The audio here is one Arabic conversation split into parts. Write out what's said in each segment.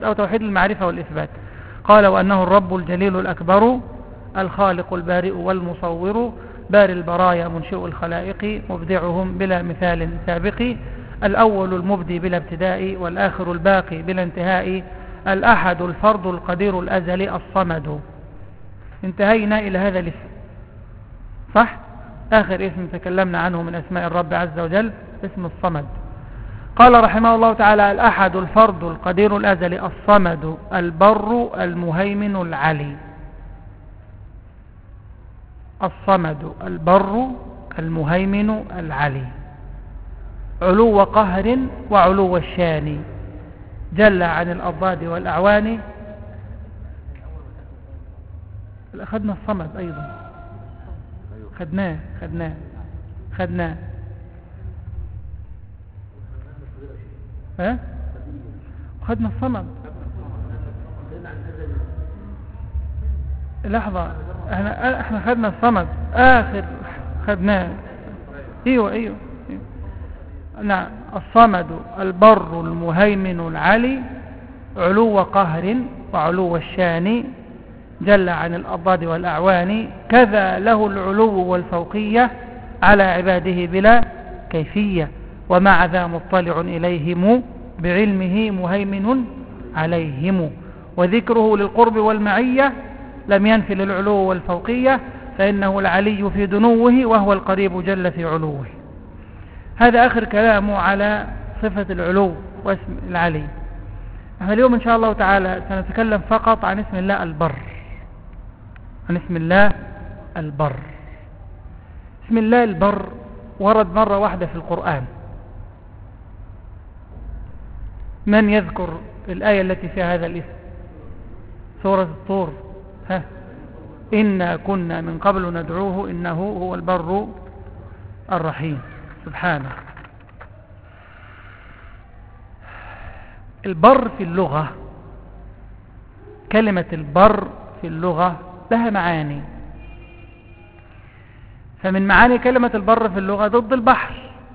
أو توحيد المعرفة والإثبات. قال وأنه الرب الجليل الأكبر الخالق البارئ والمصور باري البرايا منشئ الخلائق مبدعهم بلا مثال سابق الأول المبدي بلا ابتداء والآخر الباقي بلا انتهاء الأحد الفرد القدير الأزلي الصمد. انتهينا إلى هذا الاسم، صح؟ آخر اسم تكلمنا عنه من أسماء الرب عز وجل اسم الصمد. قال رحمه الله تعالى الأحد الفرد القدير الأزلي الصمد البر المهيمن العلي. الصمد البر المهيمن العلي علو قهر وعلو الشان جل عن الأضداد والأعوان. أخذنا الصمد أيضا، خدناه ها؟ خدنا الصمد. لحظة، احنا خدنا الصمد آخر خدناه. ايوه نعم. الصمد البر المهيمن العلي علو قهر وعلو الشان جل عن الأضداد والأعوان كذا له العلو والفوقية على عباده بلا كيفية ومع ذا مطلع إليهم بعلمه مهيمن عليهم وذكره للقرب والمعية لم ينفي للعلو والفوقية فإنه العلي في دنوه وهو القريب جل في علوه. هذا آخر كلامه على صفة العلو واسم العلي. اليوم إن شاء الله تعالى سنتكلم فقط عن اسم الله البر. عن اسم الله البر. اسم الله البر ورد مرة واحدة في القرآن. من يذكر الآية التي فيها هذا الاسم؟ سورة الطور. إنا كنا من قبل ندعوه إنه هو البر الرحيم. سبحانه. البر في اللغة، كلمة البر في اللغة لها معاني. فمن معاني كلمة البر في اللغة ضد البحر.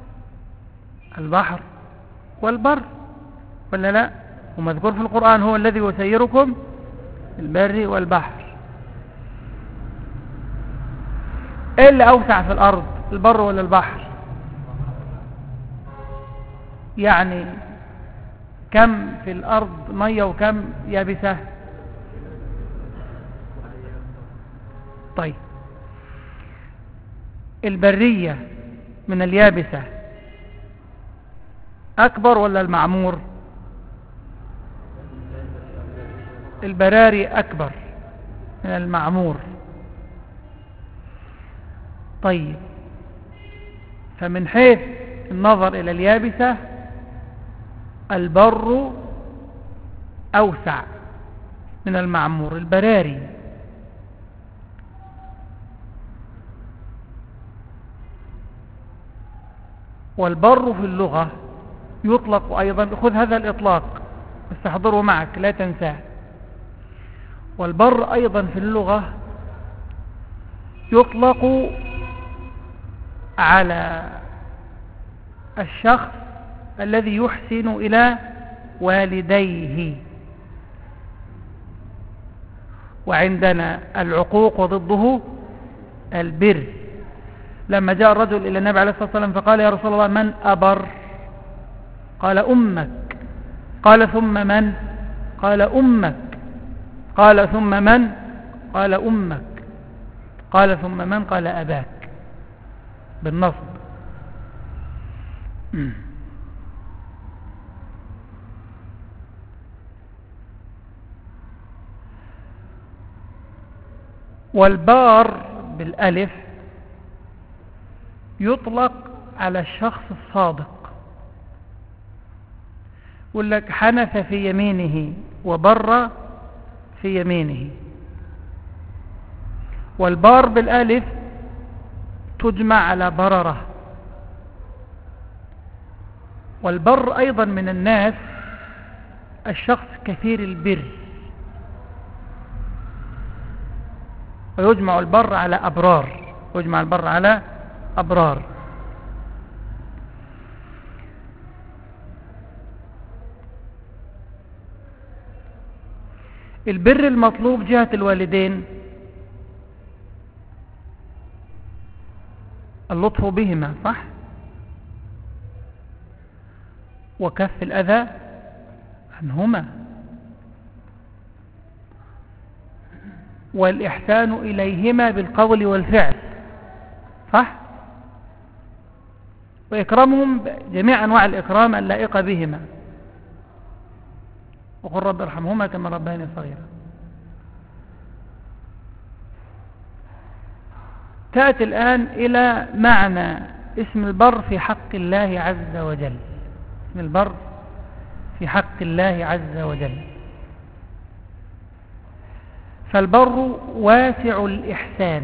البحر والبر ولا لا؟ ومذكور في القرآن هو الذي يسيركم البر والبحر. ايه اللي اوسع في الارض، البر ولا البحر؟ يعني كم في الارض مية وكم يابسة؟ طيب البرية من اليابسة اكبر ولا المعمور؟ البراري اكبر من المعمور. طيب فمن حيث النظر إلى اليابسة البر أوسع من المعمور، البراري. والبر في اللغة يطلق أيضا، خذ هذا الإطلاق استحضره معك لا تنساه. والبر أيضا في اللغة يطلق على الشخص الذي يحسن إلى والديه. وعندنا العقوق وضده البر. لما جاء الرجل إلى النبي عليه الصلاة والسلام فقال يا رسول الله من أبر؟ قال أمك. قال ثم من؟ قال أمك. قال ثم من؟ قال أمك. قال ثم من؟ قال أباك، بالنصب. والبار بالألف يطلق على الشخص الصادق. يقول لك حنث في يمينه وبر في يمينه. والبار بالألف تجمع على بررة. والبر أيضا من الناس الشخص كثير البر، ويجمع البر على أبرار. ويجمع البر على أبرار. البر المطلوب جهة الوالدين اللطف بهما، صح؟ وكف الأذى عنهما، والإحسان إليهما بالقول والفعل، صح؟ وإكرامهم جميع أنواع الإكرام اللائقة بهما، وقل رب ارحمهما كما ربياني صغيرا. تأتي الآن إلى معنى اسم البر في حق الله عز وجل. اسم البر في حق الله عز وجل. فالبر واسع الإحسان.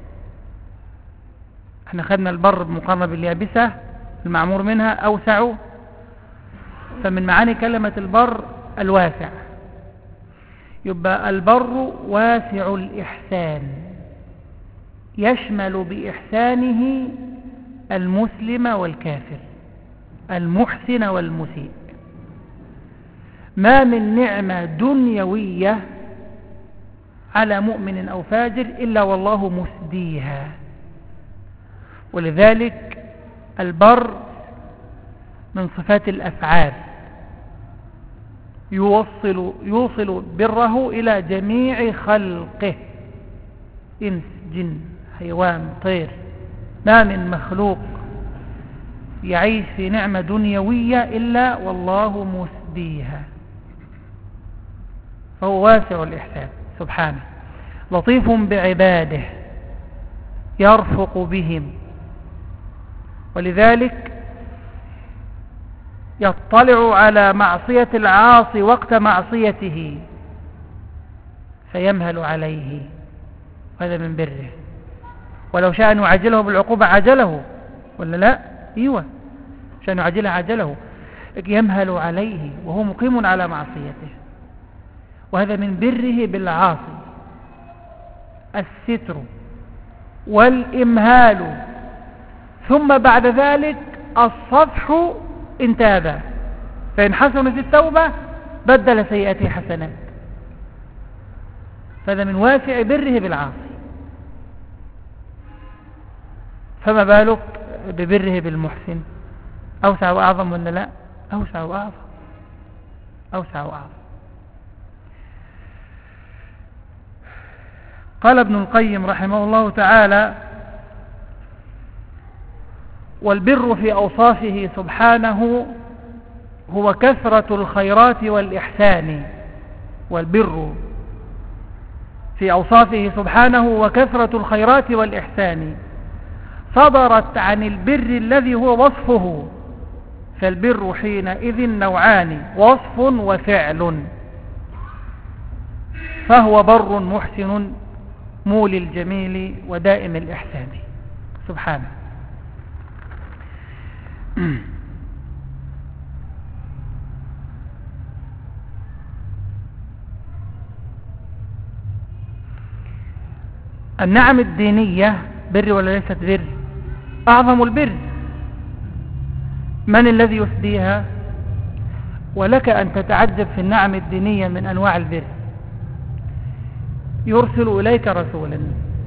احنا خدنا البر بمقارنة باليابسة المعمور منها أوسع، فمن معاني كلمة البر الواسع. يبقى البر واسع الإحسان، يشمل بإحسانه المسلم والكافر، المحسن والمسيء. ما من نعمة دنيوية على مؤمن أو فاجر إلا والله مسديها. ولذلك البر من صفات الأفعال، يوصل بره إلى جميع خلقه، إنس جن حيوان طير. ما من مخلوق يعيش في نعمة دنيوية إلا والله مسديها. فهو واسع الإحسان سبحانه، لطيف بعباده، يرفق بهم. ولذلك يطلع على معصية العاصي وقت معصيته فيمهل عليه، هذا من بره. ولو شاء أن يعجله بالعقوبة عجله، ولا لا؟ ايوه، شاء يعجله عجله، يمهل عليه وهو مقيم على معصيته. وهذا من بره بالعاصي الستر والإمهال، ثم بعد ذلك الصفح إن تاب، فإن حسنت التوبة بدل سيئاته حسنات. فهذا من واسع بره بالعاصي. فما بالك ببره بالمحسن؟ أوسع وأعظم ولا لا؟ أوسع وأعظم، أوسع وأعظم. قال ابن القيم رحمه الله تعالى: والبر في أوصافه سبحانه هو كثرة الخيرات والإحسان. والبر في أوصافه سبحانه وكثرة الخيرات والإحسان صدرت عن البر الذي هو وصفه. فالبر حينئذ نوعان: وصف وفعل. فهو بر محسن مولي الجميل ودائم الإحسان سبحانه. النعم الدينية بر ولا ليست بر؟ أعظم البر. من الذي يسديها؟ ولك أن تتعجب في النعم الدينية من أنواع البر. يرسل إليك رسولا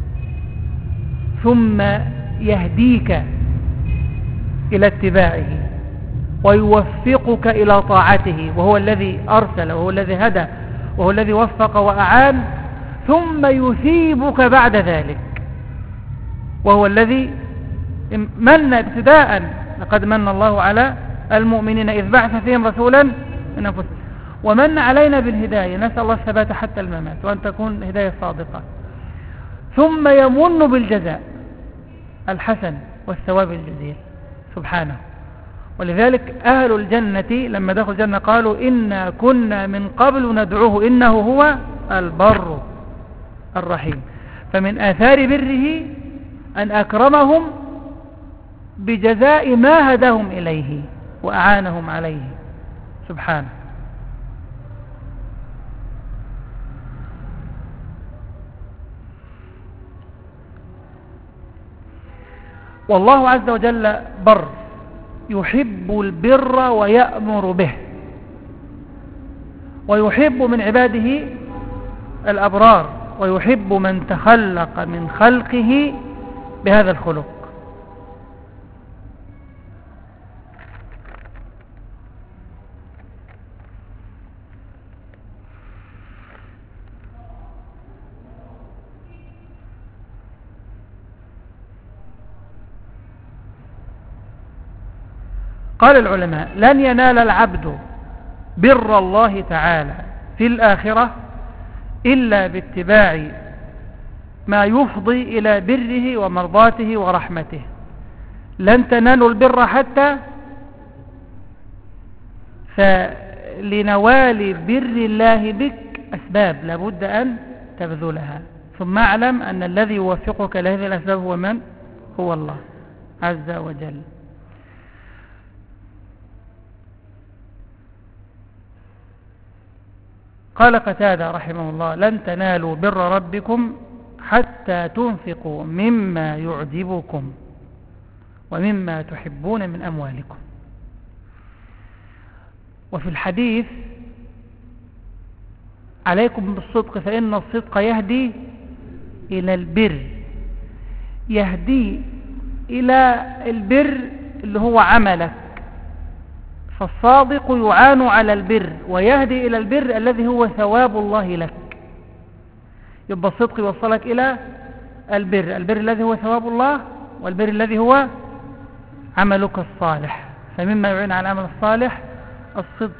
ثم يهديك إلى اتباعه ويوفقك إلى طاعته، وهو الذي أرسل وهو الذي هدى وهو الذي وفق وأعان، ثم يثيبك بعد ذلك، وهو الذي من ابتداء: لقد من الله على المؤمنين إذ بعث فيهم رسولا من أنفسهم. ومن علينا بالهداية، نسأل الله الثبات حتى الممات وأن تكون هداية صادقة. ثم يمن بالجزاء الحسن والثواب الجزيل سبحانه. ولذلك أهل الجنة لما دخلوا الجنة قالوا: إنا كنا من قبل ندعوه إنه هو البر الرحيم. فمن آثار بره أن أكرمهم بجزاء ما هداهم إليه وأعانهم عليه سبحانه. والله عز وجل بر، يحب البر ويأمر به، ويحب من عباده الأبرار ويحب من تخلق من خلقه بهذا الخلق. قال العلماء: لن ينال العبد بر الله تعالى في الآخرة إلا باتباع ما يفضي إلى بره ومرضاته ورحمته. لن تنالوا البر حتى، فلنوال بر الله بك أسباب لابد أن تبذلها، ثم اعلم أن الذي يوفقك لهذه الأسباب هو من؟ هو الله عز وجل. قال قتادة رحمه الله: لن تنالوا بر ربكم حتى تنفقوا مما يعجبكم ومما تحبون من أموالكم. وفي الحديث: عليكم بالصدق فإن الصدق يهدي إلى البر. يهدي إلى البر اللي هو عملك، فالصادق يعان على البر ويهدي إلى البر الذي هو ثواب الله لك. يبقى الصدق يوصلك إلى البر، البر الذي هو ثواب الله، والبر الذي هو عملك الصالح. فمما يعين على العمل الصالح الصدق.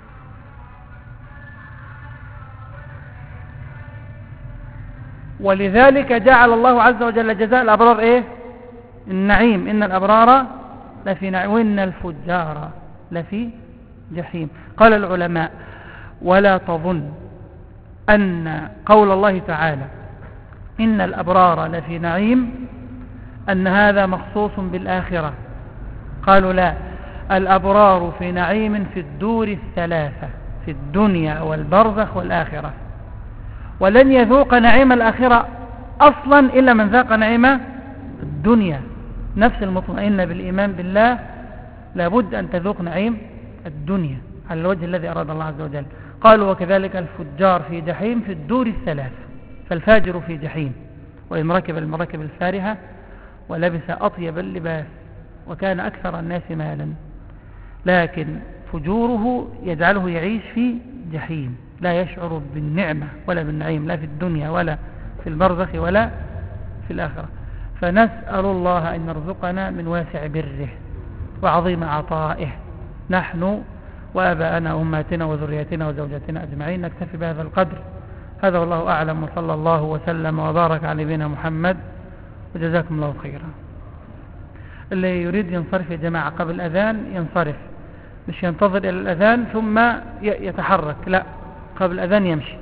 ولذلك جعل الله عز وجل جزاء الأبرار إيه؟ النعيم. إن الأبرار لفي نعيم وإن الفجار لفي جحيم. قال العلماء: ولا تظن أن قول الله تعالى إن الأبرار لفي نعيم أن هذا مخصوص بالآخرة. قالوا لا، الأبرار في نعيم في الدور الثلاثة، في الدنيا والبرزخ والآخرة. ولن يذوق نعيم الآخرة أصلا إلا من ذاق نعيم الدنيا. نفس المطمئنة بالإيمان بالله لابد أن تذوق نعيم الدنيا على الوجه الذي أراد الله عز وجل. قالوا: وكذلك الفجار في جحيم في الدور الثلاث. فالفاجر في جحيم، وإن ركب المركب الفارهة ولبس أطيب اللباس وكان أكثر الناس مالا، لكن فجوره يجعله يعيش في جحيم، لا يشعر بالنعمة ولا بالنعيم، لا في الدنيا ولا في البرزخ ولا في الآخرة. فنسأل الله أن يرزقنا من واسع بره وعظيم عطائه، نحن وآباءنا وأمهاتنا وذرياتنا وزوجاتنا أجمعين. نكتفي بهذا القدر. هذا والله أعلم، وصلى الله وسلم وبارك على نبينا محمد، وجزاكم الله خيرا. اللي يريد ينصرف يا جماعة قبل الأذان ينصرف، مش ينتظر إلى الأذان ثم يتحرك، لا، قبل الأذان يمشي.